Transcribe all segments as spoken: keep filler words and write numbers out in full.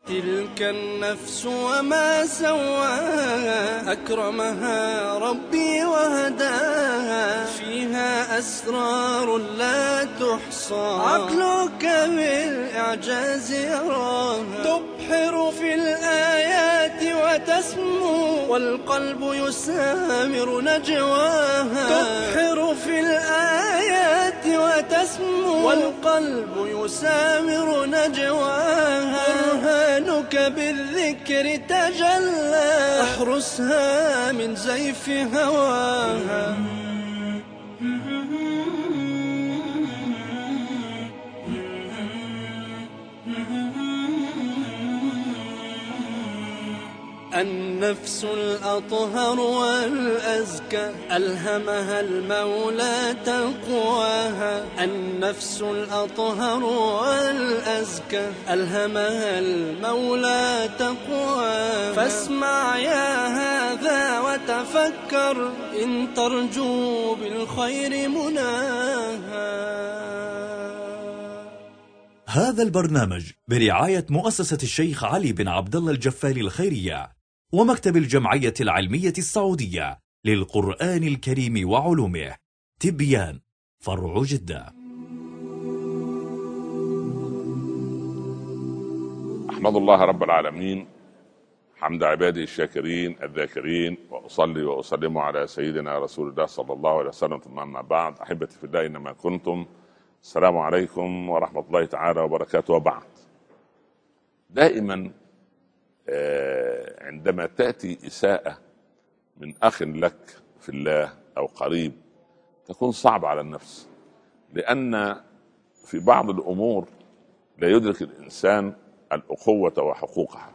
تلك النفس وما سواها أكرمها ربي وهداها فيها أسرار لا تحصى عقلك بالإعجاز يراها تبحر في الآيات وتسمو والقلب يسامر نجواها تبحر في الآيات وتسمو والقلب يسامر نجواها برهانك بالذكر تجلى احرسها من زيف هواها النفس الأطهر والأزكى ألهمها المولى تقواها النفس الأطهر والأزكى ألهمها المولى تقواها فاسمع يا هذا وتفكر إن ترجو بالخير مناها. هذا البرنامج برعاية مؤسسة الشيخ علي بن عبد الله الجفاري الخيرية ومكتب الجمعية العلمية السعودية للقرآن الكريم وعلومه. تبيان فرع جدة. أحمد الله رب العالمين حمد عباده الشاكرين الذاكرين، وأصلي وأسلم على سيدنا رسول الله صلى الله عليه وسلم. ثم أما بعد، أحبتي في الله إنما كنتم، السلام عليكم ورحمة الله تعالى وبركاته. وبعد، دائما عندما تأتي إساءة من أخ لك في الله أو قريب تكون صعبة على النفس، لأن في بعض الأمور لا يدرك الإنسان الأخوة وحقوقها.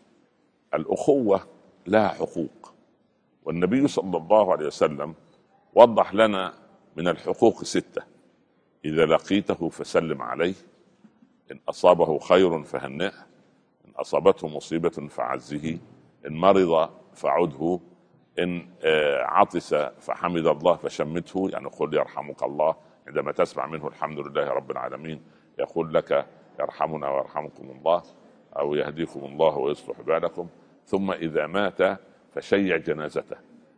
الأخوة لها حقوق، والنبي صلى الله عليه وسلم وضح لنا من الحقوق ستة: إذا لقيته فسلم عليه، إن أصابه خير فهنئه، إن أصابته مصيبة فعزه، إن مرض فعده، إن عطس فحمد الله فشمته، يعني قل يرحمك الله. عندما تسمع منه الحمد لله رب العالمين يقول لك يرحمنا ويرحمكم الله، أو يهديكم الله ويصلح بالكم. ثم إذا مات فشيع جنازته.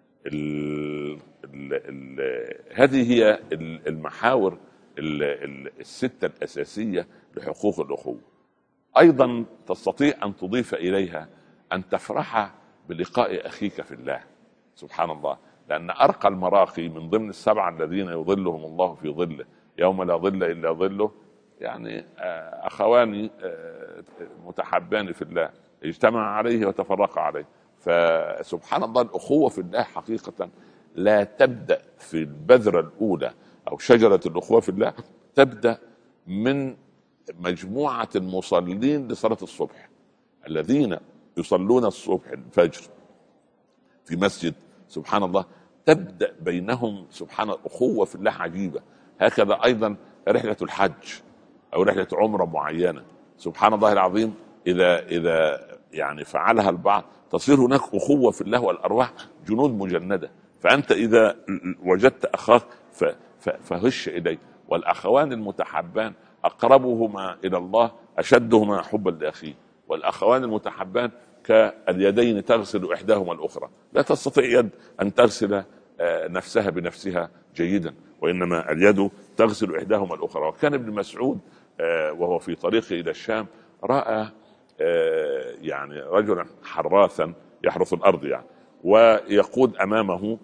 ال ال ال هذه هي المحاور الستة الأساسية لحقوق الأخوة. أيضا تستطيع أن تضيف إليها أن تفرح بلقاء أخيك في الله، سبحان الله، لأن أرقى المراقي من ضمن السبعة الذين يظلهم الله في ظله يوم لا ظل إلا ظله، يعني أخواني متحبان في الله اجتمع عليه وتفرق عليه. فسبحان الله، الأخوة في الله حقيقة لا تبدأ في البذرة الأولى أو شجرة الأخوة في الله، تبدأ من مجموعة المصلين لصلاة الصبح الذين يصلون الصبح الفجر في مسجد، سبحان الله، تبدأ بينهم سبحان الله أخوة في الله عجيبة. هكذا أيضا رحلة الحج أو رحلة عمرة معينة، سبحان الله العظيم، إذا إذا يعني فعلها البعض تصير هناك أخوة في الله، والأرواح جنود مجندة. فأنت إذا وجدت أخاك فهش إليه. والأخوان المتحبان أقربهما إلى الله أشدهما حبا لأخيه، والأخوان المتحبان كاليدين تغسل إحداهما الأخرى، لا تستطيع يد أن تغسل نفسها بنفسها جيدا، وإنما اليد تغسل إحداهما الأخرى. وكان ابن مسعود وهو في طريقه إلى الشام رأى يعني رجلا حراثا يحرث الأرض يعني، ويقود أمامه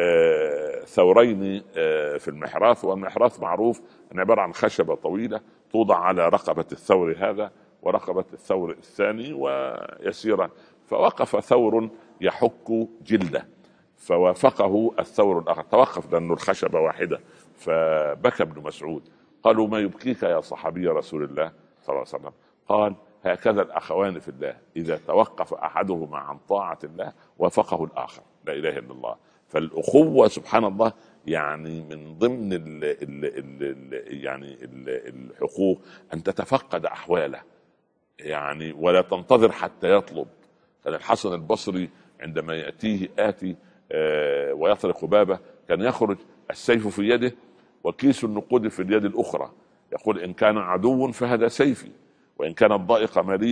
ثورين في المحراث. والمحراث معروف أن عبارة عن خشبة طويلة توضع على رقبة الثور هذا ورقبة الثور الثاني ويسيرا. فوقف ثور يحك جلده فوافقه الثور الآخر، توقف لأنه الخشبة واحدة. فبكى ابن مسعود، قالوا: ما يبكيك يا صحابي رسول الله صلى الله عليه وسلم؟ قال: هكذا الأخوان في الله، إذا توقف أحدهما عن طاعة الله وافقه الآخر. لا إله إلا الله. فالأخوة سبحان الله يعني من ضمن ال ال ال يعني ال الحقوق أن تتفقد أحواله، يعني ولا تنتظر حتى يطلب. كان الحسن البصري عندما يأتيه آتي آه ويطرق بابه كان يخرج السيف في يده وكيس النقود في اليد الأخرى، يقول: إن كان عدو فهذا سيفي، وإن كانت ضائقة مالية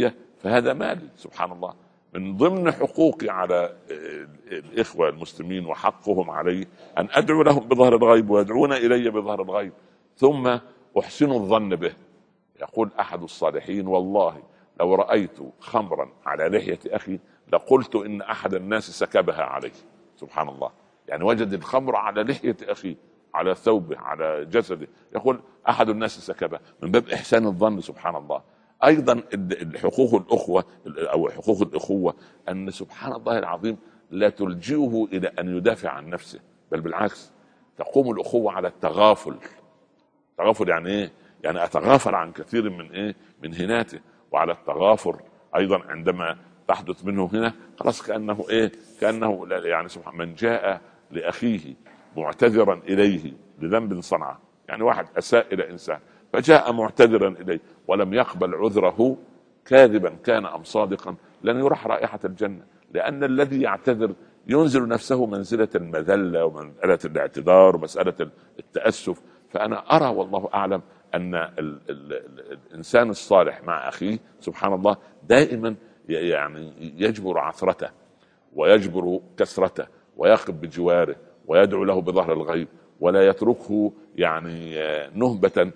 فهذا مالي سبحان الله. من ضمن حقوقي على الإخوة المسلمين وحقهم علي أن أدعو لهم بظهر الغيب ويدعون إلي بظهر الغيب، ثم أحسن الظن به. يقول أحد الصالحين: والله لو رأيت خمرا على لحية أخي لقلت إن أحد الناس سكبها عليه. سبحان الله، يعني وجد الخمر على لحية أخي، على ثوبه، على جسده، يقول أحد الناس سكبها، من باب إحسان الظن. سبحان الله. أيضا حقوق الأخوة أو حقوق الأخوة أن سبحان الله العظيم لا تلجئه إلى أن يدافع عن نفسه، بل بالعكس تقوم الأخوة على التغافل. تغافل يعني إيه؟ يعني أتغافل عن كثير من إيه؟ من هناته. وعلى التغافر أيضا عندما تحدث منه هنا خلاص كأنه إيه؟ كأنه يعني سبحان من جاء لأخيه معتذرا إليه لذنب صنعه، يعني واحد أساء إلى إنسان فجاء معتذرا إليه ولم يقبل عذره كاذبا كان أم صادقا لن يرح رائحة الجنة، لأن الذي يعتذر ينزل نفسه منزلة المذلة ومنزلة الاعتذار ومسألة التأسف. فأنا أرى والله أعلم أن ال ال ال الإنسان الصالح مع أخيه سبحان الله دائما يعني يجبر عثرته ويجبر كسرته ويقف بجواره ويدعو له بظهر الغيب، ولا يتركه يعني نهبة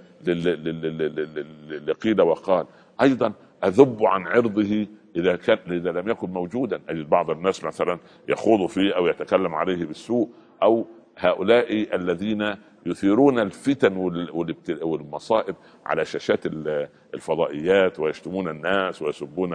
لقيل وقال. أيضا أذب عن عرضه إذا كان إذا لم يكن موجودا. أجد بعض الناس مثلا يخوض فيه أو يتكلم عليه بالسوء، أو هؤلاء الذين يثيرون الفتن والمصائب على شاشات الفضائيات ويشتمون الناس ويسبون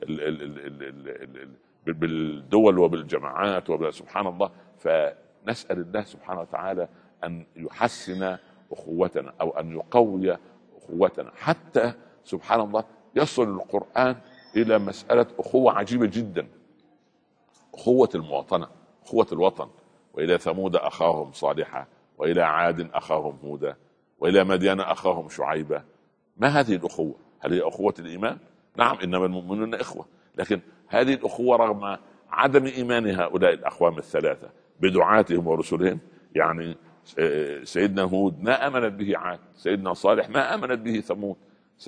بالدول وبالجماعات سبحان الله. فنسأل الله سبحانه وتعالى أن يحسن أخوتنا أو أن يقوي أخوتنا، حتى سبحان الله يصل القرآن إلى مسألة أخوة عجيبة جدا، أخوة المواطنة، أخوة الوطن. وإلى ثمود أخاهم صالحا وإلى عاد أخاهم هودا وإلى مدين أخاهم شعيبا. ما هذه الأخوة؟ هل هي أخوة الإيمان؟ نعم، إنما المؤمنون إخوة، لكن هذه الأخوة رغم عدم إيمان هؤلاء الأقوام الثلاثة بدعاتهم ورسلهم، يعني سيدنا هود ما آمنت به عاد، سيدنا صالح ما آمنت به ثمود،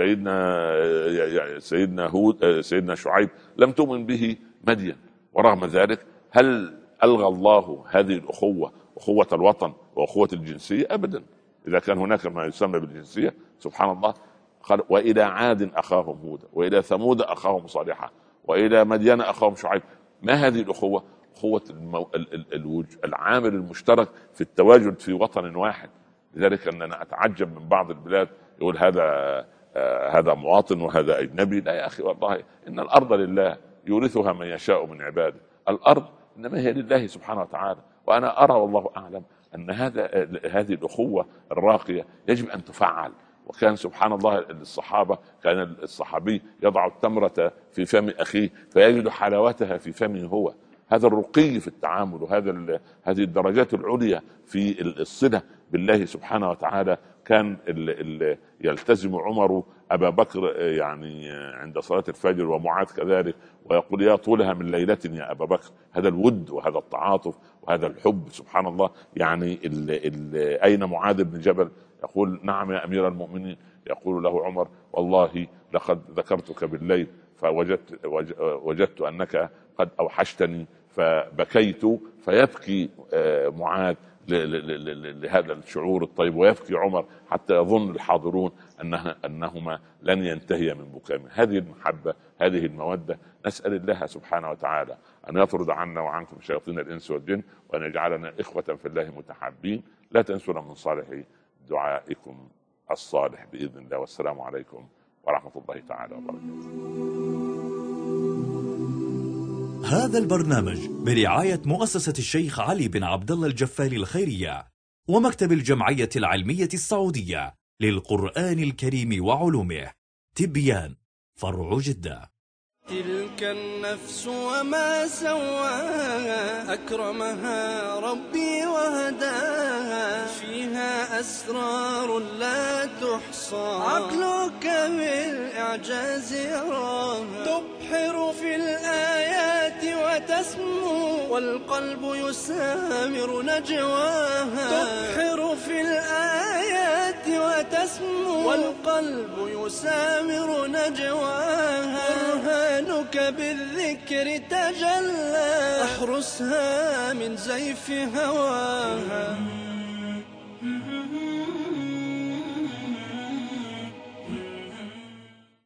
سيدنا سيدنا هود سيدنا شعيب لم تؤمن به مدين. ورغم ذلك هل ألغى الله هذه الأخوة، أخوة الوطن وأخوة الجنسية؟ أبدا. إذا كان هناك ما يسمى بالجنسية سبحان الله. وإلى عاد أخاهم هودا وإلى ثمود أخاهم صالحا وإلى مدين أخاهم شعيب. ما هذه الأخوة؟ أخوة المو... العامل المشترك في التواجد في وطن واحد. لذلك أننا أتعجب من بعض البلاد يقول هذا آه هذا مواطن وهذا أجنبي. لا يا أخي، والله إن الأرض لله يورثها من يشاء من عباده. الأرض إنما هي لله سبحانه وتعالى. وأنا أرى والله أعلم أن هذا هذه الأخوة الراقية يجب أن تفعل. وكان سبحان الله الصحابة، كان الصحابي يضع التمرة في فم أخيه فيجد حلاوتها في فمه هو. هذا الرقي في التعامل، وهذا هذه الدرجات العليا في الصلة بالله سبحانه وتعالى. كان ال ال يلتزم عمر أبا بكر يعني عند صلاة الفجر ومعاذ كذلك، ويقول يا طولها من ليلة يا أبا بكر. هذا الود وهذا التعاطف وهذا الحب سبحان الله. يعني ال ال أين معاذ بن جبل؟ يقول نعم يا أمير المؤمنين. يقول له عمر والله لقد ذكرتك بالليل فوجدت وجدت أنك قد أوحشتني فبكيت. فيبكي معاذ لهذا الشعور الطيب، ويبكي عمر حتى يظن الحاضرون أنها أنهما لن ينتهي من بكائهم. هذه المحبة، هذه المودة، نسأل الله سبحانه وتعالى أن يطرد عنا وعنكم شياطين الإنس والجن، وأن يجعلنا إخوة في الله متحابين. لا تنسونا من صالح دعائكم الصالح بإذن الله. والسلام عليكم ورحمة الله تعالى وبركاته. هذا البرنامج برعاية مؤسسة الشيخ علي بن عبد الله الجفالي الخيرية ومكتب الجمعية العلمية السعودية للقرآن الكريم وعلومه. تبيان فرع جدة. تلك النفس وما سواها أكرمها ربي وهداها، فيها أسرار لا تحصى عقلك بالإعجاز يراها، تبحر في الآيات وتسمو والقلب يسامر نجواها، تبحر في الآيات وتسمو والقلب يسامر نجواها. برهانك بالذكر تجلى، احرسها من زيف هواها.